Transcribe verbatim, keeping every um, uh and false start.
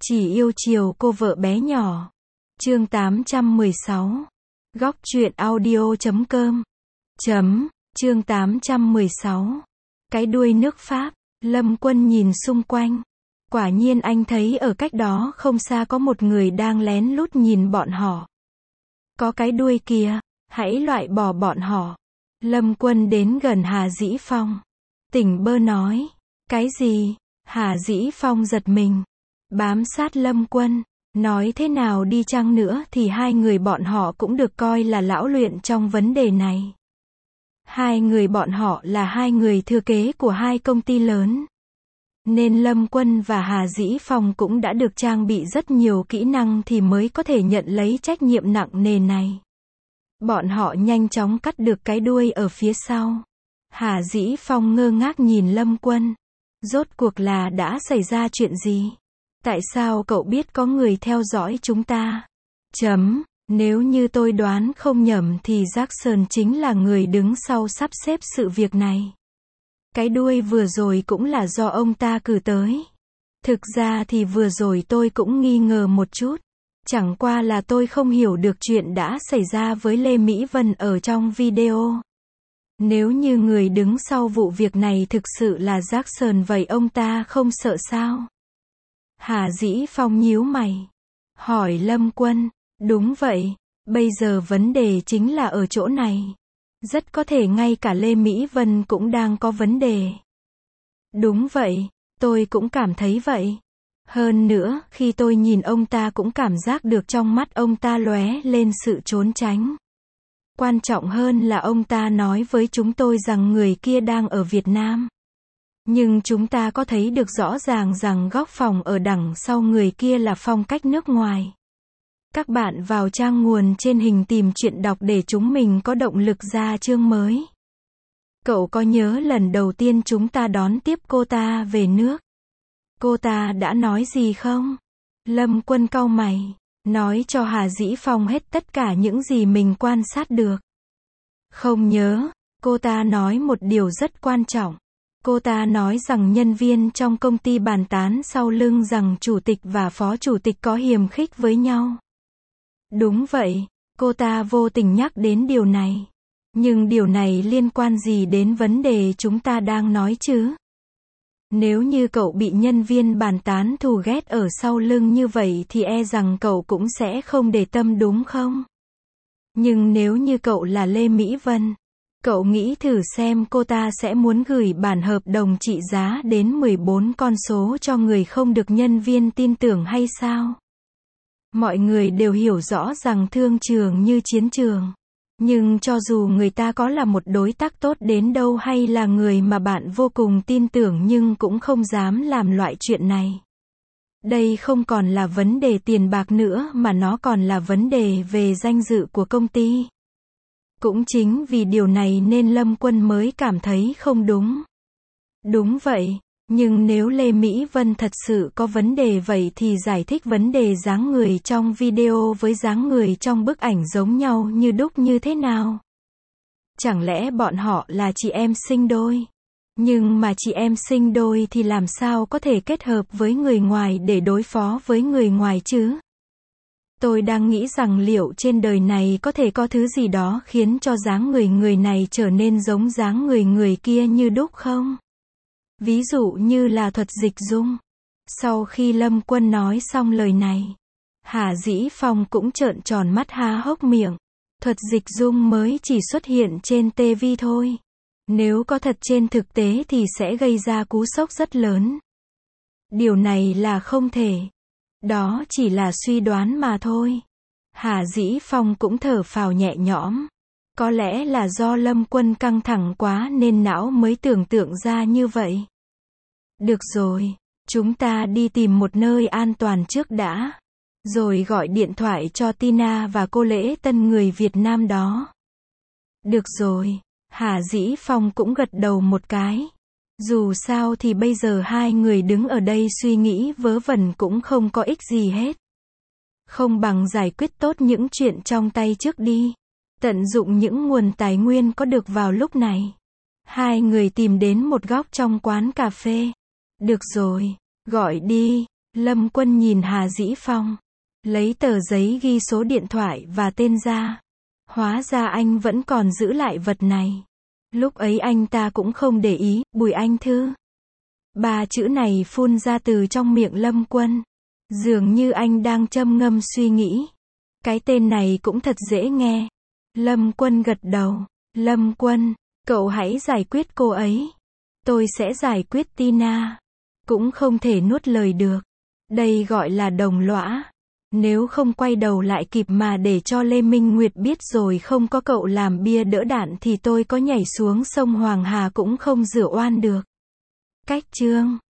Chỉ yêu chiều cô vợ bé nhỏ. Chương tám trăm mười sáu. Góc truyện audio chấm com. Chấm, chương tám trăm mười sáu. Cái đuôi nước Pháp. Lâm Quân nhìn xung quanh. Quả nhiên anh thấy ở cách đó không xa có một người đang lén lút nhìn bọn họ. Có cái đuôi kìa, hãy loại bỏ bọn họ. Lâm Quân đến gần Hà Dĩ Phong. Tỉnh bơ nói. Cái gì? Hà Dĩ Phong giật mình. Bám sát Lâm Quân. Nói thế nào đi chăng nữa thì hai người bọn họ cũng được coi là lão luyện trong vấn đề này. Hai người bọn họ là hai người thừa kế của hai công ty lớn. Nên Lâm Quân và Hà Dĩ Phong cũng đã được trang bị rất nhiều kỹ năng thì mới có thể nhận lấy trách nhiệm nặng nề này. Bọn họ nhanh chóng cắt được cái đuôi ở phía sau. Hà Dĩ Phong ngơ ngác nhìn Lâm Quân. Rốt cuộc là đã xảy ra chuyện gì? Tại sao cậu biết có người theo dõi chúng ta? Chấm, nếu như tôi đoán không nhầm thì Jackson chính là người đứng sau sắp xếp sự việc này. Cái đuôi vừa rồi cũng là do ông ta cử tới. Thực ra thì vừa rồi tôi cũng nghi ngờ một chút. Chẳng qua là tôi không hiểu được chuyện đã xảy ra với Lê Mỹ Vân ở trong video. Nếu như người đứng sau vụ việc này thực sự là Jackson vậy ông ta không sợ sao? Hà Dĩ Phong nhíu mày. Hỏi Lâm Quân. Đúng vậy, bây giờ vấn đề chính là ở chỗ này. Rất có thể ngay cả Lê Mỹ Vân cũng đang có vấn đề. Đúng vậy, tôi cũng cảm thấy vậy. Hơn nữa, khi tôi nhìn ông ta cũng cảm giác được trong mắt ông ta lóe lên sự trốn tránh. Quan trọng hơn là ông ta nói với chúng tôi rằng người kia đang ở Việt Nam. Nhưng chúng ta có thấy được rõ ràng rằng góc phòng ở đằng sau người kia là phong cách nước ngoài. Các bạn vào trang nguồn trên hình tìm truyện đọc để chúng mình có động lực ra chương mới. Cậu có nhớ lần đầu tiên chúng ta đón tiếp cô ta về nước? Cô ta đã nói gì không? Lâm Quân cau mày. Nói cho Hà Dĩ Phong hết tất cả những gì mình quan sát được. Không nhớ, cô ta nói một điều rất quan trọng. Cô ta nói rằng nhân viên trong công ty bàn tán sau lưng rằng chủ tịch và phó chủ tịch có hiềm khích với nhau. Đúng vậy, cô ta vô tình nhắc đến điều này. Nhưng điều này liên quan gì đến vấn đề chúng ta đang nói chứ? Nếu như cậu bị nhân viên bàn tán thù ghét ở sau lưng như vậy thì e rằng cậu cũng sẽ không để tâm đúng không? Nhưng nếu như cậu là Lê Mỹ Vân, cậu nghĩ thử xem cô ta sẽ muốn gửi bản hợp đồng trị giá đến mười bốn con số cho người không được nhân viên tin tưởng hay sao? Mọi người đều hiểu rõ rằng thương trường như chiến trường. Nhưng cho dù người ta có là một đối tác tốt đến đâu hay là người mà bạn vô cùng tin tưởng nhưng cũng không dám làm loại chuyện này. Đây không còn là vấn đề tiền bạc nữa mà nó còn là vấn đề về danh dự của công ty. Cũng chính vì điều này nên Lâm Quân mới cảm thấy không đúng. Đúng vậy, nhưng nếu Lê Mỹ Vân thật sự có vấn đề vậy thì giải thích vấn đề dáng người trong video với dáng người trong bức ảnh giống nhau như đúc như thế nào? Chẳng lẽ bọn họ là chị em sinh đôi? Nhưng mà chị em sinh đôi thì làm sao có thể kết hợp với người ngoài để đối phó với người ngoài chứ? Tôi đang nghĩ rằng liệu trên đời này có thể có thứ gì đó khiến cho dáng người người này trở nên giống dáng người người kia như đúc không? Ví dụ như là thuật dịch dung. Sau khi Lâm Quân nói xong lời này, Hà Dĩ Phong cũng trợn tròn mắt há hốc miệng. Thuật dịch dung mới chỉ xuất hiện trên ti vi thôi. Nếu có thật trên thực tế thì sẽ gây ra cú sốc rất lớn. Điều này là không thể. Đó chỉ là suy đoán mà thôi. Hà Dĩ Phong cũng thở phào nhẹ nhõm. Có lẽ là do Lâm Quân căng thẳng quá nên não mới tưởng tượng ra như vậy. Được rồi, chúng ta đi tìm một nơi an toàn trước đã. Rồi gọi điện thoại cho Tina và cô lễ tân người Việt Nam đó. Được rồi, Hà Dĩ Phong cũng gật đầu một cái. Dù sao thì bây giờ hai người đứng ở đây suy nghĩ vớ vẩn cũng không có ích gì hết. Không bằng giải quyết tốt những chuyện trong tay trước đi. Tận dụng những nguồn tài nguyên có được vào lúc này. Hai người tìm đến một góc trong quán cà phê. Được rồi, gọi đi. Lâm Quân nhìn Hà Dĩ Phong. Lấy tờ giấy ghi số điện thoại và tên ra. Hóa ra anh vẫn còn giữ lại vật này. Lúc ấy anh ta cũng không để ý, Bùi Anh Thư. Ba chữ này phun ra từ trong miệng Lâm Quân. Dường như anh đang châm ngâm suy nghĩ. Cái tên này cũng thật dễ nghe. Lâm Quân gật đầu. Lâm Quân, cậu hãy giải quyết cô ấy. Tôi sẽ giải quyết Tina. Cũng không thể nuốt lời được. Đây gọi là đồng lõa. Nếu không quay đầu lại kịp mà để cho Lê Minh Nguyệt biết rồi không có cậu làm bia đỡ đạn thì tôi có nhảy xuống sông Hoàng Hà cũng không rửa oan được. Cách chương